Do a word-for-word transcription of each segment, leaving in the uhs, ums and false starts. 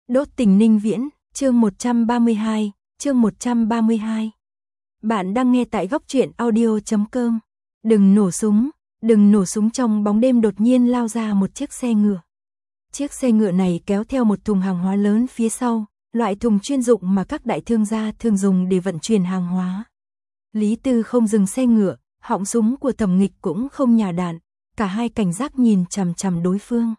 Đốt tình Ninh Viễn, chương một trăm ba mươi hai, chương một trăm ba mươi hai. Bạn đang nghe tại góc truyện audio chấm com. Đừng nổ súng, đừng nổ súng. Trong bóng đêm đột nhiên lao ra một chiếc xe ngựa. Chiếc xe ngựa này kéo theo một thùng hàng hóa lớn phía sau, loại thùng chuyên dụng mà các đại thương gia thường dùng để vận chuyển hàng hóa. Lý Tư không dừng xe ngựa, họng súng của Thẩm Nghịch cũng không nhả đạn, cả hai cảnh giác nhìn chằm chằm đối phương.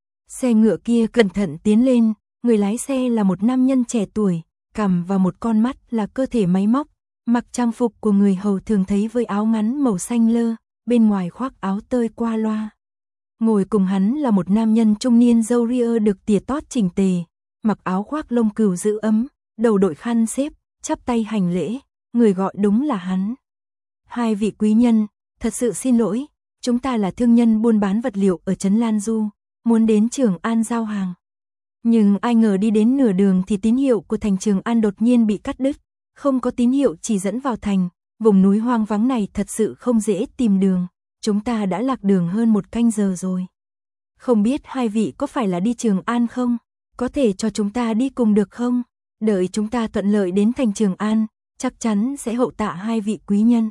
Xe ngựa kia cẩn thận tiến lên, người lái xe là một nam nhân trẻ tuổi, cằm và một con mắt là cơ thể máy móc, mặc trang phục của người hầu thường thấy với áo ngắn màu xanh lơ, bên ngoài khoác áo tơi qua loa. Ngồi cùng hắn là một nam nhân trung niên râu ria được tỉa tót chỉnh tề, mặc áo khoác lông cừu giữ ấm, đầu đội khăn xếp, chắp tay hành lễ, người gọi đúng là hắn. Hai vị quý nhân, thật sự xin lỗi, chúng ta là thương nhân buôn bán vật liệu ở trấn Lan Du, muốn đến Trường An giao hàng. Nhưng ai ngờ đi đến nửa đường thì tín hiệu của thành Trường An đột nhiên bị cắt đứt, không có tín hiệu chỉ dẫn vào thành, vùng núi hoang vắng này thật sự không dễ tìm đường, chúng ta đã lạc đường hơn một canh giờ rồi. Không biết hai vị có phải là đi Trường An không? Có thể cho chúng ta đi cùng được không? Đợi chúng ta thuận lợi đến thành Trường An, chắc chắn sẽ hậu tạ hai vị quý nhân.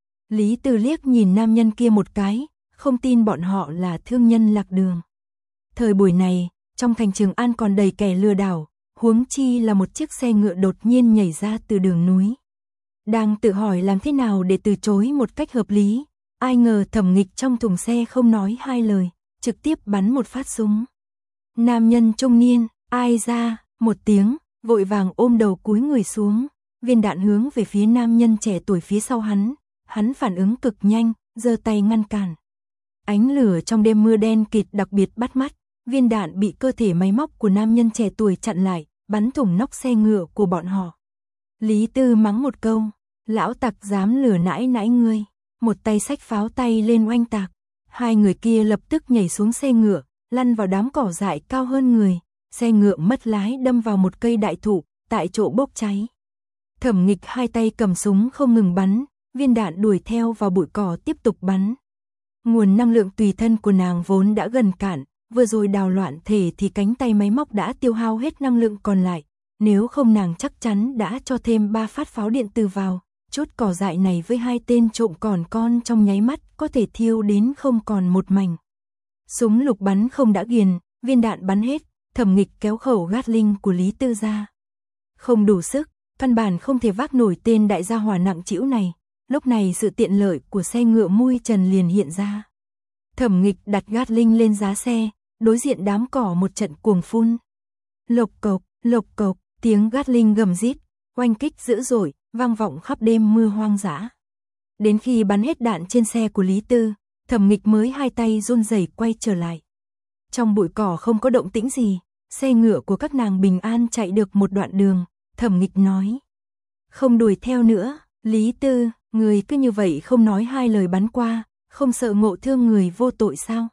Lý Tư liếc nhìn nam nhân kia một cái, không tin bọn họ là thương nhân lạc đường. Thời buổi này, trong thành Trường An còn đầy kẻ lừa đảo, huống chi là một chiếc xe ngựa đột nhiên nhảy ra từ đường núi. Đang tự hỏi làm thế nào để từ chối một cách hợp lý, ai ngờ Thẩm Nghịch trong thùng xe không nói hai lời, trực tiếp bắn một phát súng. Nam nhân trung niên, ai ra, một tiếng, vội vàng ôm đầu cúi người xuống, viên đạn hướng về phía nam nhân trẻ tuổi phía sau hắn, hắn phản ứng cực nhanh, giơ tay ngăn cản. Ánh lửa trong đêm mưa đen kịt đặc biệt bắt mắt, viên đạn bị cơ thể máy móc của nam nhân trẻ tuổi chặn lại, bắn thủng nóc xe ngựa của bọn họ. Lý Tư mắng một câu, lão tặc dám lừa nãi nãi ngươi, một tay xách pháo tay lên oanh tạc. Hai người kia lập tức nhảy xuống xe ngựa, lăn vào đám cỏ dại cao hơn người, xe ngựa mất lái đâm vào một cây đại thụ, tại chỗ bốc cháy. Thẩm Nghịch hai tay cầm súng không ngừng bắn, viên đạn đuổi theo vào bụi cỏ tiếp tục bắn. Nguồn năng lượng tùy thân của nàng vốn đã gần cạn, vừa rồi đào loạn thể thì cánh tay máy móc đã tiêu hao hết năng lượng còn lại, nếu không nàng chắc chắn đã cho thêm ba phát pháo điện từ vào, chút cỏ dại này với hai tên trộm còn con trong nháy mắt có thể thiêu đến không còn một mảnh. Súng lục bắn không đã ghiền, viên đạn bắn hết, Thẩm Nghịch kéo khẩu Gatling của Lý Tư ra. Không đủ sức, căn bản không thể vác nổi tên đại gia hỏa nặng trĩu này, lúc này sự tiện lợi của xe ngựa mui trần liền hiện ra. Thẩm Nghịch đặt Gatling lên giá xe, đối diện đám cỏ một trận cuồng phun. Lộc cộc, lộc cộc, tiếng Gatling gầm rít, oanh kích dữ dội, vang vọng khắp đêm mưa hoang dã. Đến khi bắn hết đạn trên xe của Lý Tư, Thẩm Nghịch mới hai tay run rẩy quay trở lại. Trong bụi cỏ không có động tĩnh gì, xe ngựa của các nàng bình an chạy được một đoạn đường, Thẩm Nghịch nói. Không đuổi theo nữa, Lý Tư, người cứ như vậy không nói hai lời bắn qua, không sợ ngộ thương người vô tội sao?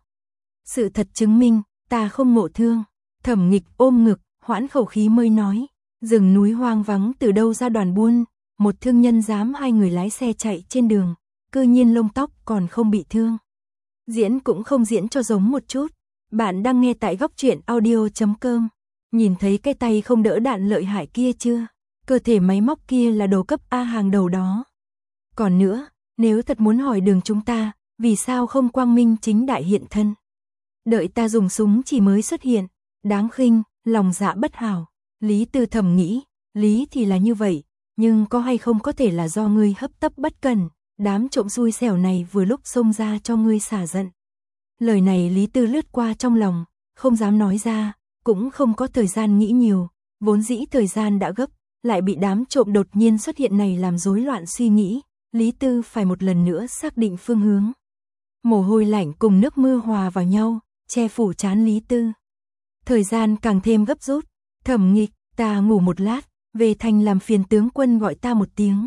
Sự thật chứng minh, ta không ngộ thương. Thẩm Nghịch ôm ngực, hoãn khẩu khí mới nói. Rừng núi hoang vắng từ đâu ra đoàn buôn, một thương nhân dám hai người lái xe chạy trên đường, cư nhiên lông tóc còn không bị thương. Diễn cũng không diễn cho giống một chút. Bạn đang nghe tại góc truyện audio chấm com. Nhìn thấy cái tay không đỡ đạn lợi hại kia chưa? Cơ thể máy móc kia là đồ cấp A hàng đầu đó. Còn nữa, nếu thật muốn hỏi đường chúng ta, vì sao không quang minh chính đại hiện thân? Đợi ta dùng súng chỉ mới xuất hiện, đáng khinh, lòng dạ bất hảo. Lý Tư thầm nghĩ, lý thì là như vậy, nhưng có hay không có thể là do ngươi hấp tấp bất cẩn, đám trộm xui xẻo này vừa lúc xông ra cho ngươi xả giận. Lời này Lý Tư lướt qua trong lòng, không dám nói ra, cũng không có thời gian nghĩ nhiều, vốn dĩ thời gian đã gấp, lại bị đám trộm đột nhiên xuất hiện này làm rối loạn suy nghĩ, Lý Tư phải một lần nữa xác định phương hướng. Mồ hôi lạnh cùng nước mưa hòa vào nhau, che phủ trán Lý Tư. Thời gian càng thêm gấp rút, Thẩm Nghịch, ta ngủ một lát, về thành làm phiền tướng quân gọi ta một tiếng.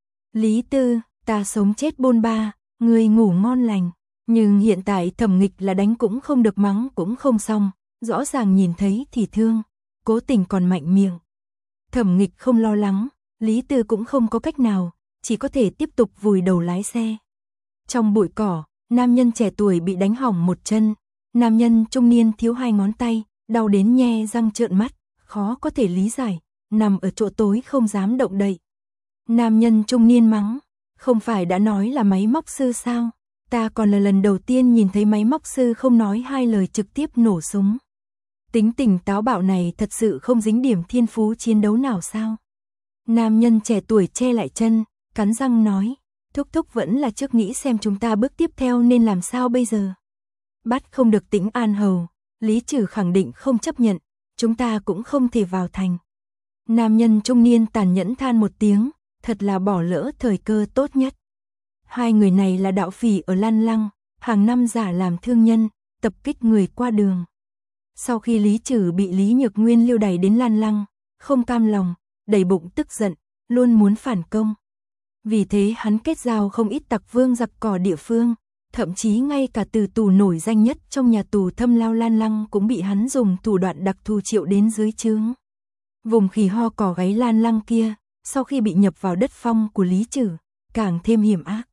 Lý Tư, ta sống chết bôn ba, người ngủ ngon lành. Nhưng hiện tại Thẩm Nghịch là đánh cũng không được mắng cũng không xong, rõ ràng nhìn thấy thì thương, cố tình còn mạnh miệng. Thẩm Nghịch không lo lắng, Lý Tư cũng không có cách nào, chỉ có thể tiếp tục vùi đầu lái xe. Trong bụi cỏ, nam nhân trẻ tuổi bị đánh hỏng một chân, nam nhân trung niên thiếu hai ngón tay, đau đến nhe răng trợn mắt, khó có thể lý giải, nằm ở chỗ tối không dám động đậy. Nam nhân trung niên mắng, không phải đã nói là máy móc sư sao? Ta còn là lần đầu tiên nhìn thấy máy móc sư không nói hai lời trực tiếp nổ súng. Tính tình táo bạo này thật sự không dính điểm thiên phú chiến đấu nào sao? Nam nhân trẻ tuổi che lại chân, cắn răng nói, thúc thúc vẫn là trước nghĩ xem chúng ta bước tiếp theo nên làm sao bây giờ. Bắt không được Tĩnh An Hầu, Lý Trừ khẳng định không chấp nhận, chúng ta cũng không thể vào thành. Nam nhân trung niên tàn nhẫn than một tiếng, thật là bỏ lỡ thời cơ tốt nhất. Hai người này là đạo phỉ ở Lan Lăng, hàng năm giả làm thương nhân, tập kích người qua đường. Sau khi Lý Trừ bị Lý Nhược Nguyên lưu đày đến Lan Lăng, không cam lòng, đầy bụng tức giận, luôn muốn phản công. Vì thế hắn kết giao không ít tặc vương giặc cỏ địa phương, thậm chí ngay cả từ tù nổi danh nhất trong nhà tù Thâm Lao Lan Lăng cũng bị hắn dùng thủ đoạn đặc thù triệu đến dưới trướng. Vùng khỉ ho cỏ gáy Lan Lăng kia, sau khi bị nhập vào đất phong của Lý Trừ, càng thêm hiểm ác.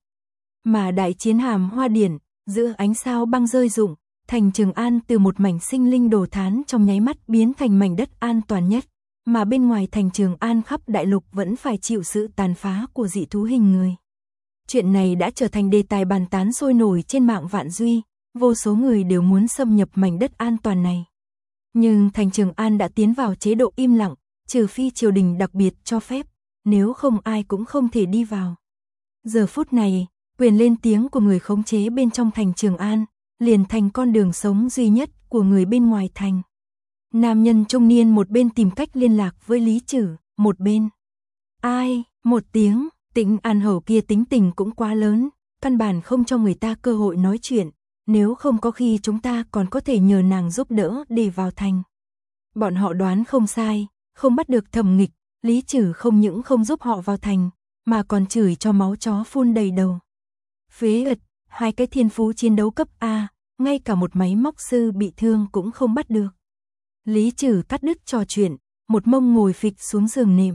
Mà đại chiến Hàm Hoa Điển, giữa ánh sao băng rơi rụng, thành Trường An từ một mảnh sinh linh đồ thán trong nháy mắt biến thành mảnh đất an toàn nhất, mà bên ngoài thành Trường An khắp đại lục vẫn phải chịu sự tàn phá của dị thú hình người. Chuyện này đã trở thành đề tài bàn tán sôi nổi trên mạng vạn duy, vô số người đều muốn xâm nhập mảnh đất an toàn này. Nhưng thành Trường An đã tiến vào chế độ im lặng, trừ phi triều đình đặc biệt cho phép, nếu không ai cũng không thể đi vào. Giờ phút này, quyền lên tiếng của người khống chế bên trong thành Trường An, liền thành con đường sống duy nhất của người bên ngoài thành. Nam nhân trung niên một bên tìm cách liên lạc với Lý Trừ, một bên. Ai, một tiếng, Tĩnh An Hầu kia tính tình cũng quá lớn, căn bản không cho người ta cơ hội nói chuyện, nếu không có khi chúng ta còn có thể nhờ nàng giúp đỡ để vào thành. Bọn họ đoán không sai, không bắt được Thẩm Nghịch, Lý Trừ không những không giúp họ vào thành, mà còn chửi cho máu chó phun đầy đầu. Phế ật, hai cái thiên phú chiến đấu cấp A, ngay cả một máy móc sư bị thương cũng không bắt được. Lý Trừ cắt đứt trò chuyện, một mông ngồi phịch xuống giường nệm.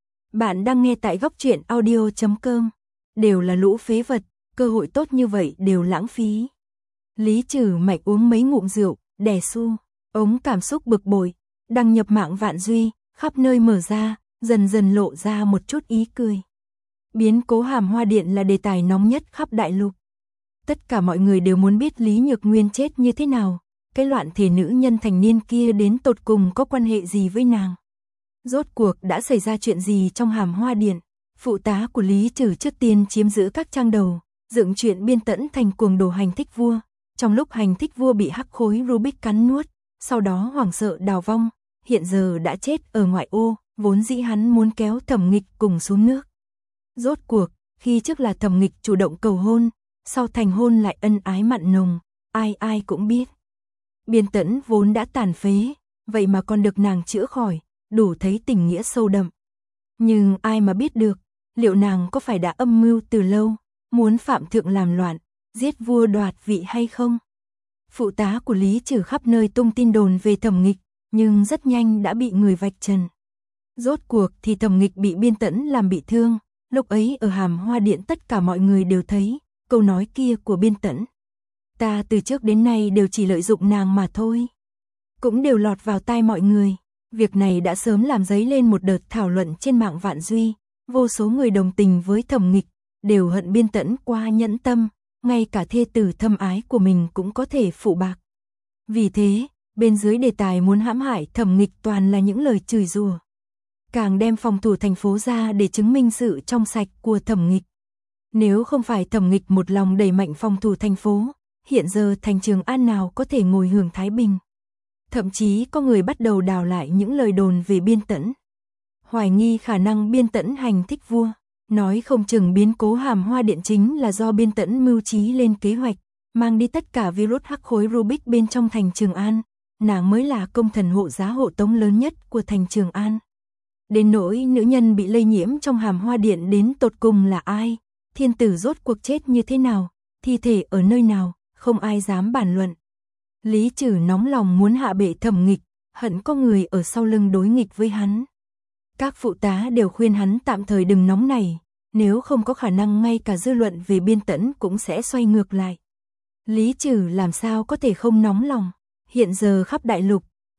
Bạn đang nghe tại góc truyện audio chấm com. Đều là lũ phế vật, cơ hội tốt như vậy đều lãng phí. Lý Trừ mạnh uống mấy ngụm rượu, đè su, ống cảm xúc bực bội, đăng nhập mạng vạn duy, khắp nơi mở ra, dần dần lộ ra một chút ý cười. Biến cố Hàm Hoa Điện là đề tài nóng nhất khắp đại lục. Tất cả mọi người đều muốn biết Lý Nhược Nguyên chết như thế nào, cái loạn thể nữ nhân thành niên kia đến tột cùng có quan hệ gì với nàng. Rốt cuộc đã xảy ra chuyện gì trong Hàm Hoa Điện, phụ tá của Lý Trừ trước tiên chiếm giữ các trang đầu, dựng chuyện biên tẫn thành cuồng đồ Hành Thích Vua, trong lúc Hành Thích Vua bị hắc khối Rubik cắn nuốt, sau đó hoảng sợ đào vong, hiện giờ đã chết ở ngoại ô, vốn dĩ hắn muốn kéo Thẩm Nghịch cùng xuống nước. Rốt cuộc, khi trước là Thẩm Nghịch chủ động cầu hôn, sau thành hôn lại ân ái mặn nồng, ai ai cũng biết. Biên tẫn vốn đã tàn phế, vậy mà còn được nàng chữa khỏi, đủ thấy tình nghĩa sâu đậm. Nhưng ai mà biết được, liệu nàng có phải đã âm mưu từ lâu, muốn phạm thượng làm loạn, giết vua đoạt vị hay không? Phụ tá của Lý Trừ khắp nơi tung tin đồn về Thẩm Nghịch, nhưng rất nhanh đã bị người vạch trần. Rốt cuộc thì Thẩm Nghịch bị biên tẫn làm bị thương, lúc ấy ở Hàm Hoa Điện tất cả mọi người đều thấy câu nói kia của biên tẫn. Ta từ trước đến nay đều chỉ lợi dụng nàng mà thôi. Cũng đều lọt vào tai mọi người. Việc này đã sớm làm dấy lên một đợt thảo luận trên mạng vạn duy. Vô số người đồng tình với Thẩm Nghịch, đều hận biên tẫn qua nhẫn tâm, ngay cả thê tử thâm ái của mình cũng có thể phụ bạc. Vì thế, bên dưới đề tài muốn hãm hại Thẩm Nghịch toàn là những lời chửi rủa. Càng đem phòng thủ thành phố ra để chứng minh sự trong sạch của Thẩm Nghịch. Nếu không phải Thẩm Nghịch một lòng đẩy mạnh phòng thủ thành phố, hiện giờ thành Trường An nào có thể ngồi hưởng thái bình. Thậm chí có người bắt đầu đào lại những lời đồn về biên tẫn. Hoài nghi khả năng biên tẫn Hành Thích Vua, nói không chừng biến cố Hàm Hoa Điện chính là do biên tẫn mưu trí lên kế hoạch, mang đi tất cả virus hắc khối Rubik bên trong thành Trường An, nàng mới là công thần hộ giá hộ tống lớn nhất của thành Trường An. Đến nỗi nữ nhân bị lây nhiễm trong Hàm Hoa Điện đến tột cùng là ai, thiên tử rốt cuộc chết như thế nào, thi thể ở nơi nào, không ai dám bàn luận. Lý Trừ nóng lòng muốn hạ bệ Thẩm Nghịch, hận có người ở sau lưng đối nghịch với hắn. Các phụ tá đều khuyên hắn tạm thời đừng nóng nảy, nếu không có khả năng ngay cả dư luận về biên tẫn cũng sẽ xoay ngược lại. Lý Trừ làm sao có thể không nóng lòng, hiện giờ khắp đại lục,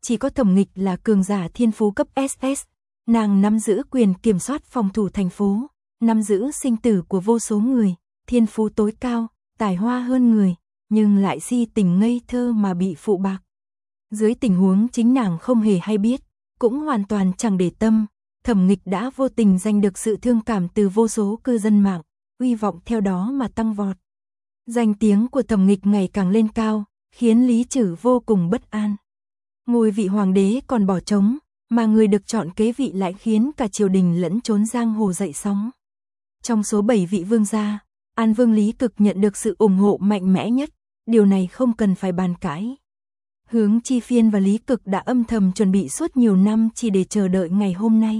chỉ có Thẩm Nghịch là cường giả thiên phú cấp ét ét, nàng nắm giữ quyền kiểm soát phòng thủ thành phố, nắm giữ sinh tử của vô số người, thiên phú tối cao, tài hoa hơn người, nhưng lại si tình ngây thơ mà bị phụ bạc. Dưới tình huống chính nàng không hề hay biết, cũng hoàn toàn chẳng để tâm, Thẩm Nghịch đã vô tình giành được sự thương cảm từ vô số cư dân mạng, uy vọng theo đó mà tăng vọt. Danh tiếng của Thẩm Nghịch ngày càng lên cao, khiến Lý Trử vô cùng bất an. Ngôi vị hoàng đế còn bỏ trống, mà người được chọn kế vị lại khiến cả triều đình lẫn chốn giang hồ dậy sóng. Trong số bảy vị vương gia, An Vương Lý Cực nhận được sự ủng hộ mạnh mẽ nhất, điều này không cần phải bàn cãi. Hướng Chi Phiên và Lý Cực đã âm thầm chuẩn bị suốt nhiều năm chỉ để chờ đợi ngày hôm nay.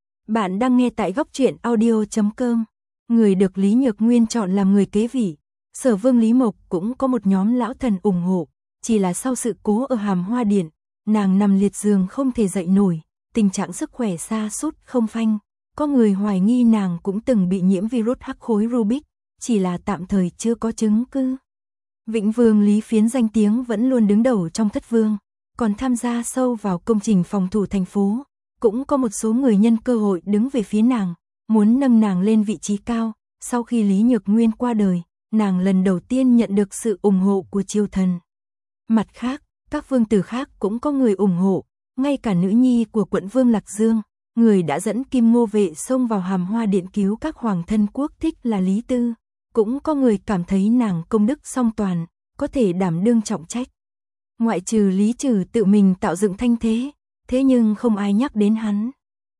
Bạn đang nghe tại góc truyện audio chấm com. Người được Lý Nhược Nguyên chọn làm người kế vị, Sở Vương Lý Mộc cũng có một nhóm lão thần ủng hộ, chỉ là sau sự cố ở Hàm Hoa Điện, nàng nằm liệt giường không thể dậy nổi, tình trạng sức khỏe sa sút không phanh, có người hoài nghi nàng cũng từng bị nhiễm virus hắc khối Rubik, chỉ là tạm thời chưa có chứng cứ. Vĩnh Vương Lý Phiến danh tiếng vẫn luôn đứng đầu trong thất vương, còn tham gia sâu vào công trình phòng thủ thành phố, cũng có một số người nhân cơ hội đứng về phía nàng, muốn nâng nàng lên vị trí cao. Sau khi Lý Nhược Nguyên qua đời, nàng lần đầu tiên nhận được sự ủng hộ của triều thần. Mặt khác, các vương tử khác cũng có người ủng hộ, ngay cả nữ nhi của quận vương Lạc Dương, người đã dẫn Kim Ngô vệ xông vào Hàm Hoa Điện cứu các hoàng thân quốc thích là Lý Tư, cũng có người cảm thấy nàng công đức song toàn, có thể đảm đương trọng trách. Ngoại trừ Lý Trử tự mình tạo dựng thanh thế, thế nhưng không ai nhắc đến hắn.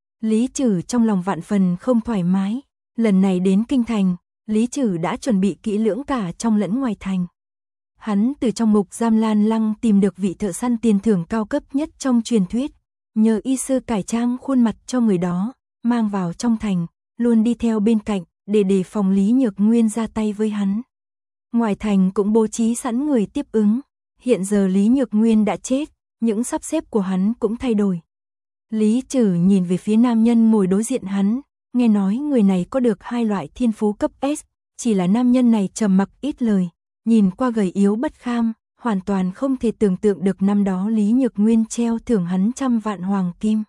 Lý Trử trong lòng vạn phần không thoải mái, lần này đến kinh thành, Lý Trử đã chuẩn bị kỹ lưỡng cả trong lẫn ngoài thành. Hắn từ trong ngục giam Lan Lăng tìm được vị thợ săn tiền thưởng cao cấp nhất trong truyền thuyết, nhờ y sư cải trang khuôn mặt cho người đó, mang vào trong thành, luôn đi theo bên cạnh, để đề phòng Lý Nhược Nguyên ra tay với hắn. Ngoài thành cũng bố trí sẵn người tiếp ứng, hiện giờ Lý Nhược Nguyên đã chết, những sắp xếp của hắn cũng thay đổi. Lý Trử nhìn về phía nam nhân ngồi đối diện hắn, nghe nói người này có được hai loại thiên phú cấp S, chỉ là nam nhân này trầm mặc ít lời, nhìn qua gầy yếu bất kham, hoàn toàn không thể tưởng tượng được năm đó Lý Nhược Nguyên treo thưởng hắn trăm vạn hoàng kim.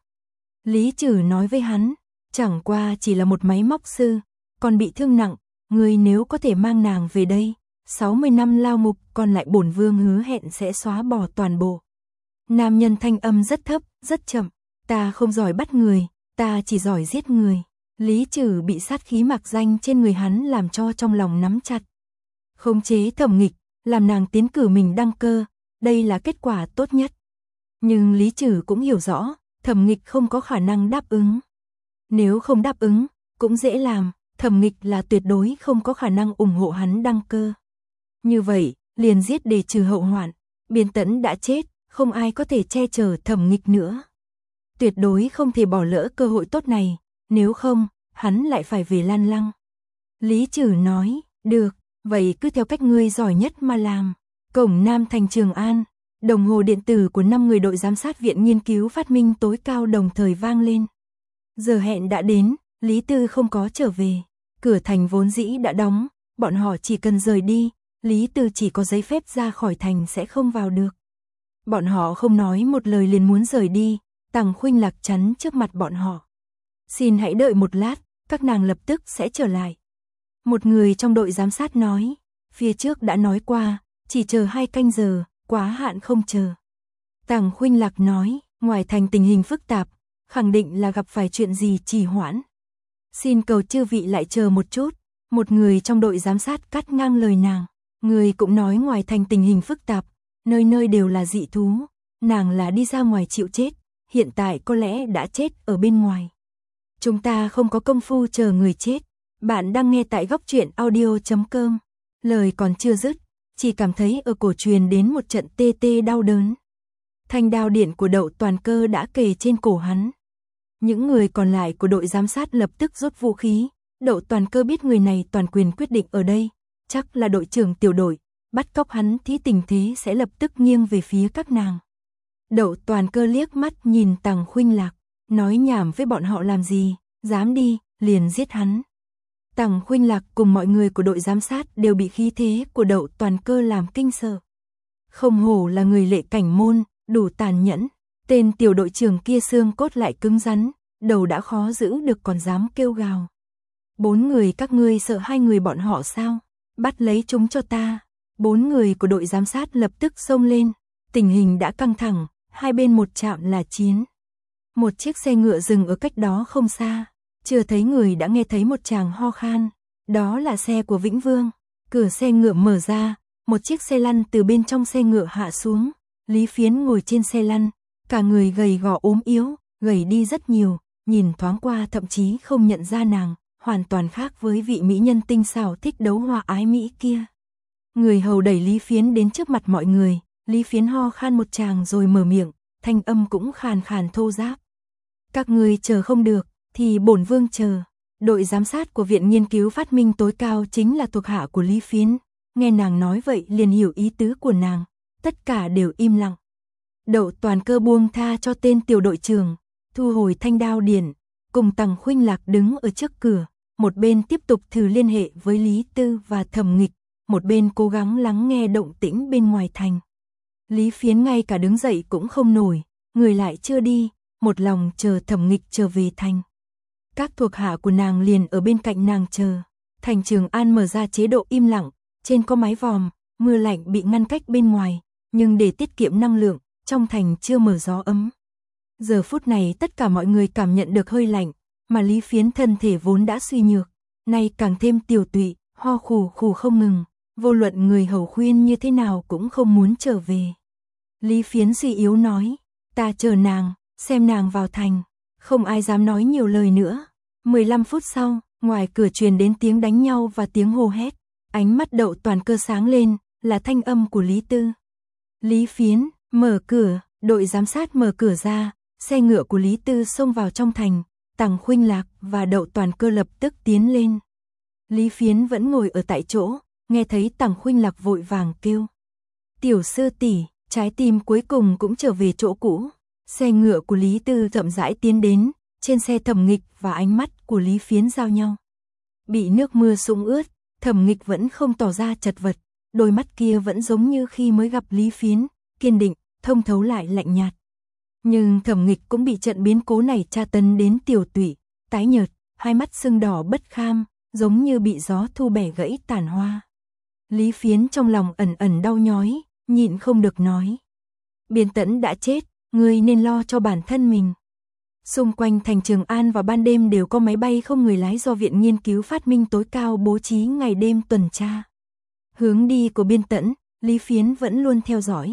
Lý Trử nói với hắn, chẳng qua chỉ là một máy móc sư, còn bị thương nặng, người nếu có thể mang nàng về đây, sáu mươi năm lao ngục, còn lại bổn vương hứa hẹn sẽ xóa bỏ toàn bộ. Nam nhân thanh âm rất thấp, rất chậm, ta không giỏi bắt người, ta chỉ giỏi giết người. Lý Trử bị sát khí mạc danh trên người hắn làm cho trong lòng nắm chặt. Khống chế Thẩm Nghịch, làm nàng tiến cử mình đăng cơ, đây là kết quả tốt nhất. Nhưng Lý Trử cũng hiểu rõ, Thẩm Nghịch không có khả năng đáp ứng. Nếu không đáp ứng, cũng dễ làm, Thẩm Nghịch là tuyệt đối không có khả năng ủng hộ hắn đăng cơ. Như vậy, liền giết để trừ hậu hoạn, Biên Tẫn đã chết, không ai có thể che chở Thẩm Nghịch nữa. Tuyệt đối không thể bỏ lỡ cơ hội tốt này, nếu không, hắn lại phải về Lan Lăng. Lý Trử nói, được, vậy cứ theo cách ngươi giỏi nhất mà làm. Cổng Nam thành Trường An, đồng hồ điện tử của năm người đội giám sát viện nghiên cứu phát minh tối cao đồng thời vang lên. Giờ hẹn đã đến, Lý Tư không có trở về, cửa thành vốn dĩ đã đóng, bọn họ chỉ cần rời đi, Lý Tư chỉ có giấy phép ra khỏi thành sẽ không vào được. Bọn họ không nói một lời liền muốn rời đi, Tằng Khuynh Lạc chắn trước mặt bọn họ. Xin hãy đợi một lát, các nàng lập tức sẽ trở lại. Một người trong đội giám sát nói, phía trước đã nói qua, chỉ chờ hai canh giờ, quá hạn không chờ. Tằng Khuynh Lạc nói, ngoài thành tình hình phức tạp, khẳng định là gặp phải chuyện gì trì hoãn. Xin cầu chư vị lại chờ một chút, một người trong đội giám sát cắt ngang lời nàng. Người cũng nói ngoài thành tình hình phức tạp, nơi nơi đều là dị thú, nàng là đi ra ngoài chịu chết, hiện tại có lẽ đã chết ở bên ngoài. Chúng ta không có công phu chờ người chết. Bạn đang nghe tại góc truyện audio chấm com. Lời còn chưa dứt, chỉ cảm thấy ở cổ truyền đến một trận tê tê đau đớn. Thanh đao điện của Đậu Toàn Cơ đã kề trên cổ hắn. Những người còn lại của đội giám sát lập tức rút vũ khí. Đậu Toàn Cơ biết người này toàn quyền quyết định ở đây, chắc là đội trưởng tiểu đội, bắt cóc hắn thì tình thế sẽ lập tức nghiêng về phía các nàng. Đậu Toàn Cơ liếc mắt nhìn Tằng Khuynh Lạc, nói nhảm với bọn họ làm gì, dám đi, liền giết hắn. Tằng Khuynh Lạc cùng mọi người của đội giám sát đều bị khí thế của Đậu Toàn Cơ làm kinh sợ. Không hổ là người Lệ Cảnh môn, đủ tàn nhẫn, Tên tiểu đội trưởng kia xương cốt lại cứng rắn, đầu đã khó giữ được còn dám kêu gào. Bốn người các ngươi sợ hai người bọn họ sao? Bắt lấy chúng cho ta. Bốn người của đội giám sát lập tức xông lên. Tình hình đã căng thẳng, hai bên một chạm là chiến. Một chiếc xe ngựa dừng ở cách đó không xa. Chưa thấy người đã nghe thấy một chàng ho khan. Đó là xe của Vĩnh Vương. Cửa xe ngựa mở ra, một chiếc xe lăn từ bên trong xe ngựa hạ xuống. Lý Phiến ngồi trên xe lăn, cả người gầy gò ốm yếu, gầy đi rất nhiều, nhìn thoáng qua thậm chí không nhận ra nàng, hoàn toàn khác với vị mỹ nhân tinh xảo thích đấu hoa ái mỹ kia. Người hầu đẩy Lý Phiến đến trước mặt mọi người, Lý Phiến ho khan một tràng rồi mở miệng, thanh âm cũng khàn khàn thô ráp. Các ngươi chờ không được, thì bổn vương chờ. Đội giám sát của Viện Nghiên cứu Phát minh tối cao chính là thuộc hạ của Lý Phiến, nghe nàng nói vậy liền hiểu ý tứ của nàng, tất cả đều im lặng. Đậu Toàn Cơ buông tha cho tên tiểu đội trưởng, thu hồi thanh đao điện, cùng Tằng Khuynh Lạc đứng ở trước cửa, một bên tiếp tục thử liên hệ với Lý Tư và Thẩm Nghịch, một bên cố gắng lắng nghe động tĩnh bên ngoài thành. Lý Phiến ngay cả đứng dậy cũng không nổi, người lại chưa đi, một lòng chờ Thẩm Nghịch trở về thành. Các thuộc hạ của nàng liền ở bên cạnh nàng chờ. Thành Trường An mở ra chế độ im lặng, trên có mái vòm, mưa lạnh bị ngăn cách bên ngoài, nhưng để tiết kiệm năng lượng, trong thành chưa mở gió ấm. Giờ phút này tất cả mọi người cảm nhận được hơi lạnh, mà Lý Phiến thân thể vốn đã suy nhược, nay càng thêm tiều tụy, ho khù khù không ngừng, vô luận người hầu khuyên như thế nào cũng không muốn trở về. Lý Phiến suy yếu nói, ta chờ nàng, xem nàng vào thành, không ai dám nói nhiều lời nữa. mười lăm phút sau, ngoài cửa truyền đến tiếng đánh nhau và tiếng hô hét, ánh mắt Đậu Toàn Cơ sáng lên, là thanh âm của Lý Tư. Lý Phiến, mở cửa, đội giám sát mở cửa ra, xe ngựa của Lý Tư xông vào trong thành, Tằng Khuynh Lạc và Đậu Toàn Cơ lập tức tiến lên. Lý Phiến vẫn ngồi ở tại chỗ, nghe thấy Tằng Khuynh Lạc vội vàng kêu. Tiểu sư tỷ, trái tim cuối cùng cũng trở về chỗ cũ. Xe ngựa của Lý Tư chậm rãi tiến đến, trên xe Thẩm Nghịch và ánh mắt của Lý Phiến giao nhau. Bị nước mưa sũng ướt, Thẩm Nghịch vẫn không tỏ ra chật vật, đôi mắt kia vẫn giống như khi mới gặp Lý Phiến, kiên định, thông thấu lại lạnh nhạt. Nhưng Thẩm Nghịch cũng bị trận biến cố này tra tấn đến tiều tụy, tái nhợt, hai mắt sưng đỏ bất kham, giống như bị gió thu bẻ gãy tàn hoa. Lý Phiến trong lòng ẩn ẩn đau nhói, nhịn không được nói. Biên Tẫn đã chết, ngươi nên lo cho bản thân mình. Xung quanh thành Trường An vào ban đêm đều có máy bay không người lái do Viện Nghiên cứu Phát minh tối cao bố trí ngày đêm tuần tra. Hướng đi của Biên Tẫn, Lý Phiến vẫn luôn theo dõi.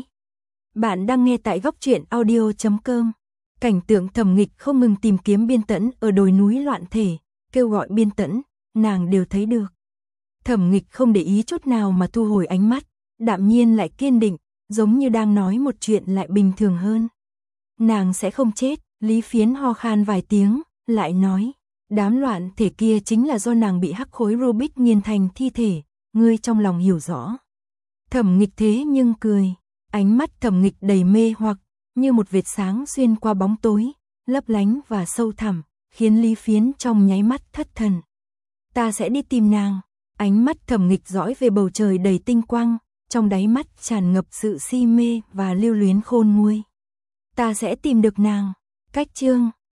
Bạn đang nghe tại góc truyện audio chấm com. Cảnh tượng Thẩm Nghịch không ngừng tìm kiếm Biên Tẫn ở đồi núi loạn thể, kêu gọi Biên Tẫn, nàng đều thấy được. Thẩm Nghịch không để ý chút nào mà thu hồi ánh mắt, đạm nhiên lại kiên định, giống như đang nói một chuyện lại bình thường hơn. Nàng sẽ không chết. Lý Phiến ho khan vài tiếng, lại nói, đám loạn thể kia chính là do nàng bị hắc khối Rubik nghiền thành thi thể, ngươi trong lòng hiểu rõ. Thẩm Nghịch thế nhưng cười, ánh mắt Thẩm Nghịch đầy mê hoặc, như một vệt sáng xuyên qua bóng tối, lấp lánh và sâu thẳm, khiến Lý Phiến trong nháy mắt thất thần. Ta sẽ đi tìm nàng. Ánh mắt Thẩm Nghịch dõi về bầu trời đầy tinh quang, trong đáy mắt tràn ngập sự si mê và lưu luyến khôn nguôi. Ta sẽ tìm được nàng. Cách chương